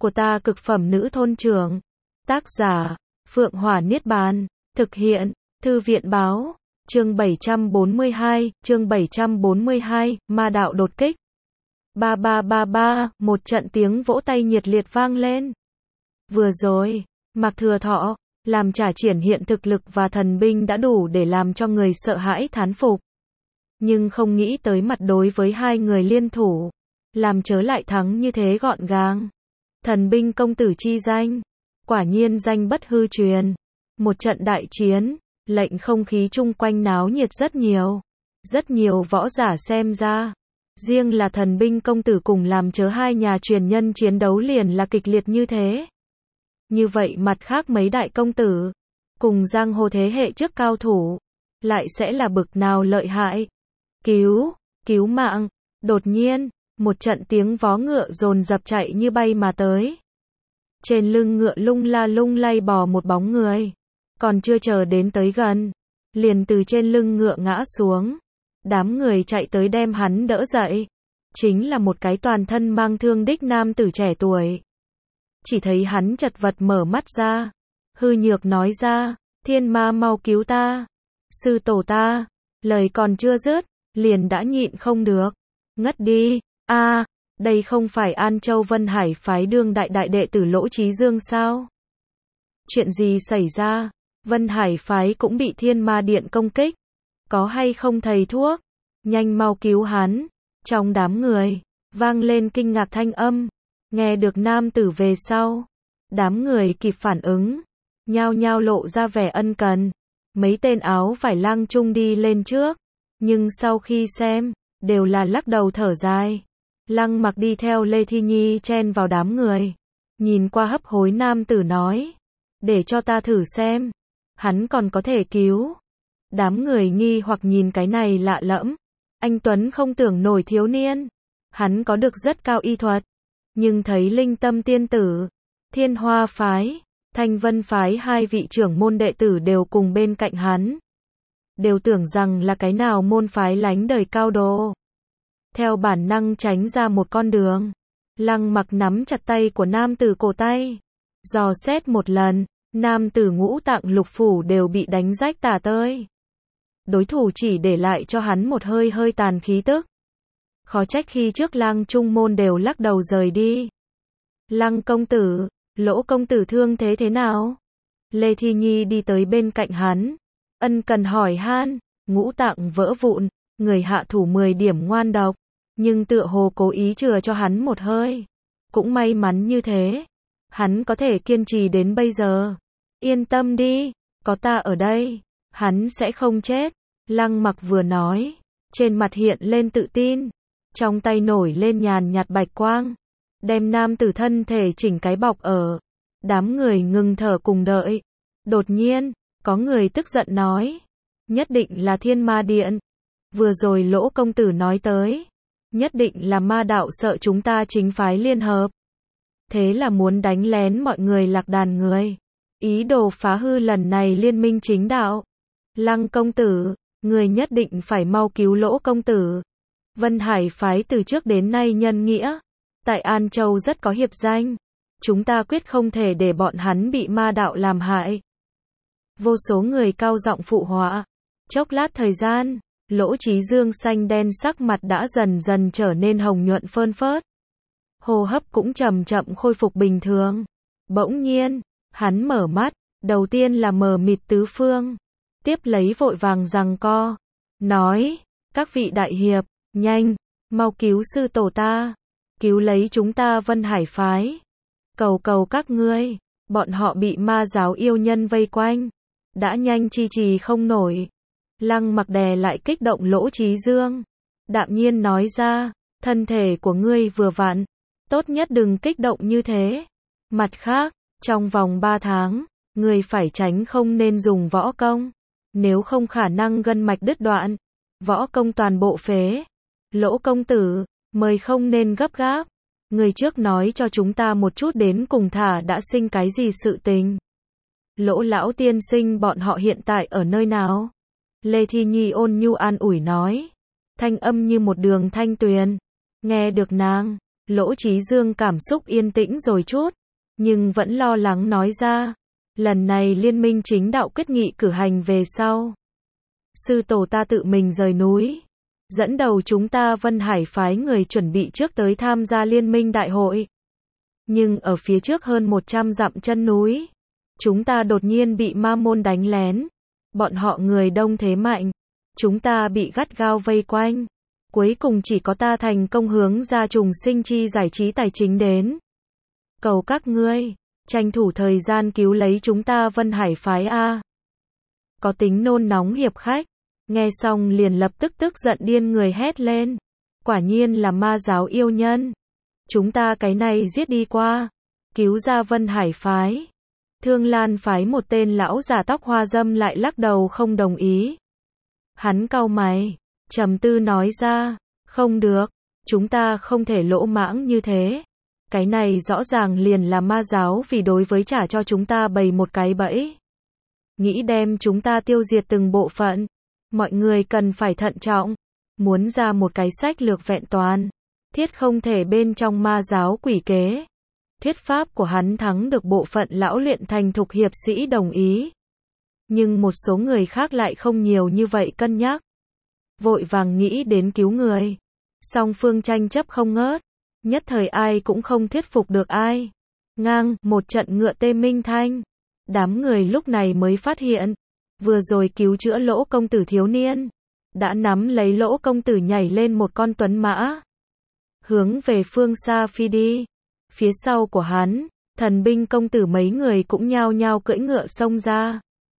của ta cực phẩm nữ thôn trưởng. Tác giả, Phượng Hỏa Niết Bàn. Thực hiện, Thư viện báo. Chương 742, ma đạo đột kích. Ba ba ba ba, một trận tiếng vỗ tay nhiệt liệt vang lên. Vừa rồi, Mạc Thừa Thọ, làm trả triển hiện thực lực và thần binh đã đủ để làm cho người sợ hãi thán phục. Nhưng không nghĩ tới mặt đối với hai người liên thủ, làm chớ lại thắng như thế gọn gàng. Thần binh công tử chi danh, quả nhiên danh bất hư truyền. Một trận đại chiến, lệnh không khí chung quanh náo nhiệt rất nhiều. Rất nhiều võ giả xem ra, riêng là thần binh công tử cùng làm chớ hai nhà truyền nhân chiến đấu liền là kịch liệt như thế. Như vậy mặt khác mấy đại công tử, cùng giang hồ thế hệ trước cao thủ, lại sẽ là bực nào lợi hại. Cứu mạng, đột nhiên, một trận tiếng vó ngựa dồn dập chạy như bay mà tới. Trên lưng ngựa lung lay bò một bóng người, còn chưa chờ đến tới gần, liền từ trên lưng ngựa ngã xuống. Đám người chạy tới đem hắn đỡ dậy, chính là một cái toàn thân mang thương đích nam tử trẻ tuổi. Chỉ thấy hắn chật vật mở mắt ra, hư nhược nói ra, thiên ma mau cứu ta, sư tổ ta, lời còn chưa dứt, liền đã nhịn không được, ngất đi. Đây không phải An Châu Vân Hải phái đương đại đệ tử Lỗ Chí Dương sao? Chuyện gì xảy ra? Vân Hải phái cũng bị Thiên Ma Điện công kích, có hay không thầy thuốc? Nhanh mau cứu hắn. Trong đám người, vang lên kinh ngạc thanh âm. Nghe được nam tử về sau, đám người kịp phản ứng, nhao nhao lộ ra vẻ ân cần. Mấy tên áo vải lang trung đi lên trước, nhưng sau khi xem, đều là lắc đầu thở dài. Lăng Mặc đi theo Lê Thi Nhi chen vào đám người, nhìn qua hấp hối nam tử nói, để cho ta thử xem, hắn còn có thể cứu. Đám người nghi hoặc nhìn cái này lạ lẫm, anh tuấn không tưởng nổi thiếu niên, hắn có được rất cao y thuật, nhưng thấy Linh Tâm tiên tử, Thiên Hoa phái, Thanh Vân phái hai vị trưởng môn đệ tử đều cùng bên cạnh hắn, đều tưởng rằng là cái nào môn phái lánh đời cao đồ. Theo bản năng tránh ra một con đường, Lăng Mặc nắm chặt tay của nam tử cổ tay, dò xét một lần, nam tử ngũ tạng lục phủ đều bị đánh rách tả tơi. Đối thủ chỉ để lại cho hắn một hơi tàn khí tức. Khó trách khi trước Lang Trung môn đều lắc đầu rời đi. Lăng công tử, Lỗ công tử thương thế nào? Lê Thi Nhi đi tới bên cạnh hắn, ân cần hỏi han. Ngũ tạng vỡ vụn, người hạ thủ 10 điểm ngoan độc, nhưng tựa hồ cố ý chừa cho hắn một hơi. Cũng may mắn như thế, hắn có thể kiên trì đến bây giờ. Yên tâm đi, có ta ở đây, hắn sẽ không chết. Lăng Mặc vừa nói, trên mặt hiện lên tự tin, trong tay nổi lên nhàn nhạt bạch quang, đem nam tử thân thể chỉnh cái bọc ở. Đám người ngừng thở cùng đợi. Đột nhiên, có người tức giận nói, nhất định là Thiên Ma Điện. Vừa rồi Lỗ công tử nói tới, nhất định là ma đạo sợ chúng ta chính phái liên hợp. Thế là muốn đánh lén mọi người Lạc Đàn người, ý đồ phá hư lần này liên minh chính đạo. Lăng công tử, người nhất định phải mau cứu Lỗ công tử. Vân Hải phái từ trước đến nay nhân nghĩa, tại An Châu rất có hiệp danh, chúng ta quyết không thể để bọn hắn bị ma đạo làm hại. Vô số người cao giọng phụ họa. Chốc lát thời gian, Lỗ Chí Dương xanh đen sắc mặt đã dần dần trở nên hồng nhuận phơn phớt. Hô hấp cũng chậm chậm khôi phục bình thường. Bỗng nhiên, hắn mở mắt, đầu tiên là mờ mịt tứ phương, tiếp lấy vội vàng giằng co, nói, các vị đại hiệp, nhanh, mau cứu sư tổ ta, cứu lấy chúng ta Vân Hải phái. Cầu các ngươi, bọn họ bị ma giáo yêu nhân vây quanh, đã nhanh chi trì không nổi. Lăng Mặc đè lại kích động Lỗ Chí Dương, đạm nhiên nói ra, thân thể của ngươi vừa vặn, tốt nhất đừng kích động như thế. Mặt khác, trong vòng 3 tháng, ngươi phải tránh không nên dùng võ công, nếu không khả năng gân mạch đứt đoạn, võ công toàn bộ phế. Lỗ công tử, mời không nên gấp gáp, người trước nói cho chúng ta một chút đến cùng thả đã sinh cái gì sự tình. Lỗ lão tiên sinh bọn họ hiện tại ở nơi nào? Lê Thi Nhi ôn nhu an ủi nói, thanh âm như một đường thanh tuyền. Nghe được nàng, Lỗ Chí Dương cảm xúc yên tĩnh rồi chút, nhưng vẫn lo lắng nói ra. Lần này liên minh chính đạo quyết nghị cử hành về sau. Sư tổ ta tự mình rời núi. Dẫn đầu chúng ta Vân Hải phái người chuẩn bị trước tới tham gia liên minh đại hội. Nhưng ở phía trước hơn 100 dặm chân núi, chúng ta đột nhiên bị ma môn đánh lén. Bọn họ người đông thế mạnh. Chúng ta bị gắt gao vây quanh. Cuối cùng chỉ có ta thành công hướng ra trùng sinh chi giải trí tài chính đến. Cầu các ngươi, tranh thủ thời gian cứu lấy chúng ta Vân Hải phái A. Có tính nôn nóng hiệp khách. Nghe xong liền lập tức tức giận điên người hét lên. Quả nhiên là ma giáo yêu nhân. Chúng ta cái này giết đi qua. Cứu ra Vân Hải phái. Thương Lan phái một tên lão già tóc hoa dâm lại lắc đầu không đồng ý. Hắn cau mày, trầm tư nói ra. Không được, chúng ta không thể lỗ mãng như thế. Cái này rõ ràng liền là ma giáo vì đối với trả cho chúng ta bày một cái bẫy. Nghĩ đem chúng ta tiêu diệt từng bộ phận. Mọi người cần phải thận trọng. Muốn ra một cái sách lược vẹn toàn. Thiết không thể bên trong ma giáo quỷ kế. Thuyết pháp của hắn thắng được bộ phận lão luyện thành thục hiệp sĩ đồng ý. Nhưng một số người khác lại không nhiều như vậy cân nhắc. Vội vàng nghĩ đến cứu người. Song phương tranh chấp không ngớt. Nhất thời ai cũng không thuyết phục được ai. Ngang, một trận ngựa tê minh thanh. Đám người lúc này mới phát hiện. Vừa rồi cứu chữa Lỗ công tử thiếu niên. Đã nắm lấy Lỗ công tử nhảy lên một con tuấn mã. Hướng về phương xa phi đi. Phía sau của hắn, thần binh công tử mấy người cũng nhao nhao cưỡi ngựa xông ra.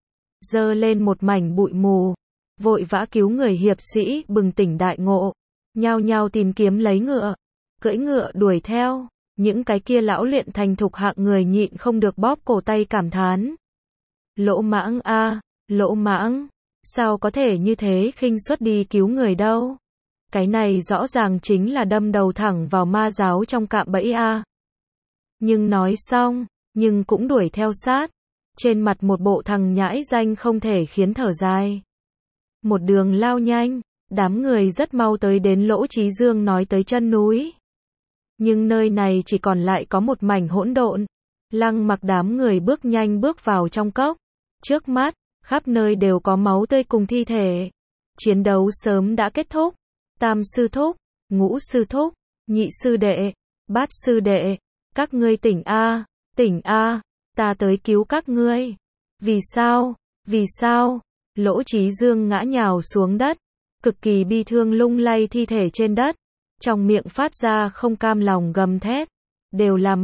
Giơ lên một mảnh bụi mù. Vội vã cứu người hiệp sĩ bừng tỉnh đại ngộ. Nhao nhao tìm kiếm lấy ngựa. Cưỡi ngựa đuổi theo. Những cái kia lão luyện thành thục hạng người nhịn không được bóp cổ tay cảm thán. Lỗ mãng a, lỗ mãng. Sao có thể như thế khinh suất đi cứu người đâu. Cái này rõ ràng chính là đâm đầu thẳng vào ma giáo trong cạm bẫy a. Nhưng nói xong, nhưng cũng đuổi theo sát. Trên mặt một bộ thằng nhãi danh không thể khiến thở dài. Một đường lao nhanh, đám người rất mau tới đến Lỗ Chí Dương nói tới chân núi. Nhưng nơi này chỉ còn lại có một mảnh hỗn độn. Lăng Mặc đám người bước nhanh bước vào trong cốc. Trước mắt, khắp nơi đều có máu tươi cùng thi thể. Chiến đấu sớm đã kết thúc. Tam sư thúc, ngũ sư thúc, nhị sư đệ, bát sư đệ. Các ngươi tỉnh a, tỉnh a, ta tới cứu các ngươi. Vì sao, vì sao? Lỗ Chí Dương ngã nhào xuống đất. Cực kỳ bi thương lung lay thi thể trên đất. Trong miệng phát ra không cam lòng gầm thét. Đều là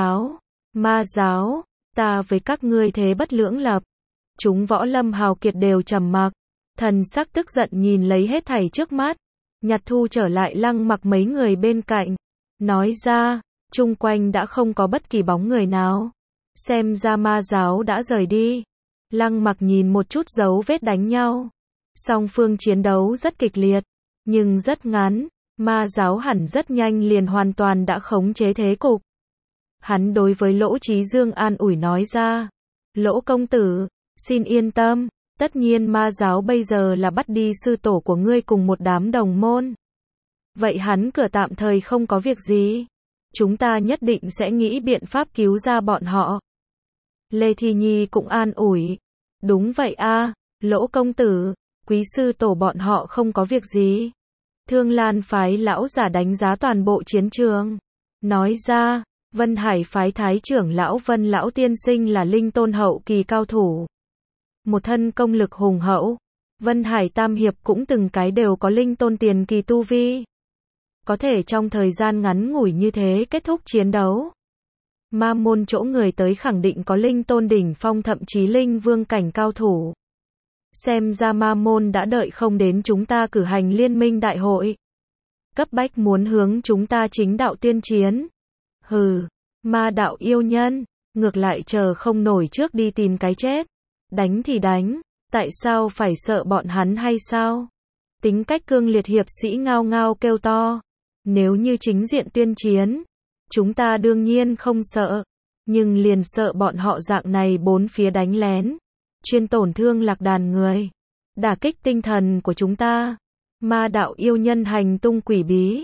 ma giáo, ta với các ngươi thế bất lưỡng lập. Chúng võ lâm hào kiệt đều trầm mặc. Thần sắc tức giận nhìn lấy hết thảy trước mắt. Nhặt thu trở lại Lăng Mặc mấy người bên cạnh. Nói ra, chung quanh đã không có bất kỳ bóng người nào. Xem ra ma giáo đã rời đi. Lăng Mặc nhìn một chút dấu vết đánh nhau. Song phương chiến đấu rất kịch liệt, nhưng rất ngắn. Ma giáo hẳn rất nhanh liền hoàn toàn đã khống chế thế cục. Hắn đối với Lỗ Chí Dương an ủi nói ra. Lỗ công tử, xin yên tâm. Tất nhiên ma giáo bây giờ là bắt đi sư tổ của ngươi cùng một đám đồng môn. Vậy hắn cửa tạm thời không có việc gì. Chúng ta nhất định sẽ nghĩ biện pháp cứu ra bọn họ. Lê Thi Nhi cũng an ủi. Đúng vậy a, Lỗ công tử, quý sư tổ bọn họ không có việc gì. Thương Lan phái lão giả đánh giá toàn bộ chiến trường. Nói ra, Vân Hải phái thái trưởng lão Vân lão tiên sinh là linh tôn hậu kỳ cao thủ. Một thân công lực hùng hậu. Vân Hải tam hiệp cũng từng cái đều có linh tôn tiền kỳ tu vi. Có thể trong thời gian ngắn ngủi như thế kết thúc chiến đấu. Ma môn chỗ người tới khẳng định có linh tôn đỉnh phong thậm chí linh vương cảnh cao thủ. Xem ra ma môn đã đợi không đến chúng ta cử hành liên minh đại hội. Cấp bách muốn hướng chúng ta chính đạo tiên chiến. Hừ, ma đạo yêu nhân, ngược lại chờ không nổi trước đi tìm cái chết. Đánh thì đánh, tại sao phải sợ bọn hắn hay sao? Tính cách cương liệt hiệp sĩ ngao ngao kêu to. Nếu như chính diện tuyên chiến, chúng ta đương nhiên không sợ. Nhưng liền sợ bọn họ dạng này bốn phía đánh lén. Chuyên tổn thương lạc đàn người. Đả kích tinh thần của chúng ta. Ma đạo yêu nhân hành tung quỷ bí.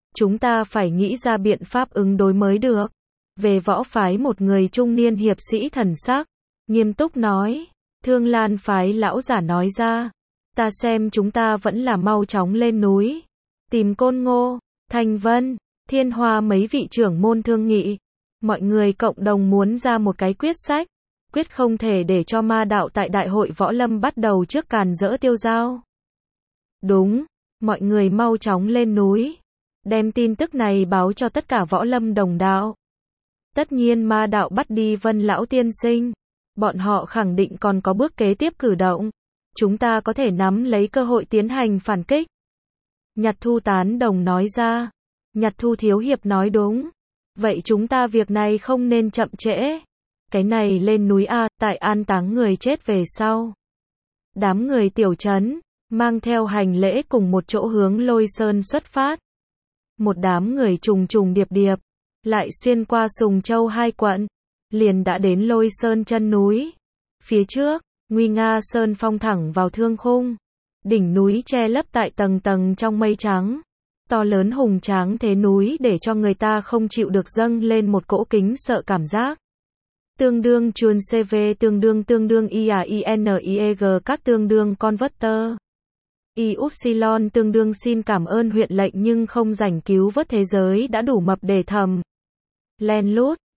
Chúng ta phải nghĩ ra biện pháp ứng đối mới được. Về võ phái, một người trung niên hiệp sĩ thần sắc nghiêm túc nói. Thương Lan phái lão giả nói ra. Ta xem chúng ta vẫn là mau chóng lên núi. Tìm Côn Ngô, Thanh Vân, Thiên Hoa mấy vị trưởng môn thương nghị. Mọi người cộng đồng muốn ra một cái quyết sách. Quyết không thể để cho ma đạo tại đại hội võ lâm bắt đầu trước càn rỡ tiêu dao. Đúng, mọi người mau chóng lên núi. Đem tin tức này báo cho tất cả võ lâm đồng đạo. Tất nhiên ma đạo bắt đi Vân lão tiên sinh. Bọn họ khẳng định còn có bước kế tiếp cử động. Chúng ta có thể nắm lấy cơ hội tiến hành phản kích. Nhật Thu tán đồng nói ra. Nhật Thu thiếu hiệp nói đúng. Vậy chúng ta việc này không nên chậm trễ. Cái này lên núi A, tại an táng người chết về sau. Đám người tiểu trấn, mang theo hành lễ cùng một chỗ hướng Lôi Sơn xuất phát. Một đám người trùng trùng điệp điệp, lại xuyên qua Sùng Châu 2 quận, liền đã đến Lôi Sơn chân núi. Phía trước, nguy nga sơn phong thẳng vào thương khung. Đỉnh núi che lấp tại tầng tầng trong mây trắng. To lớn hùng tráng thế núi để cho người ta không chịu được dâng lên một cỗ kính sợ cảm giác. Tương đương chuồn CV tương đương IAINIEG các tương đương converter. Y-Upsilon tương đương xin cảm ơn huyện lệnh nhưng không rảnh cứu vớt thế giới đã đủ mập để thầm. Len lút,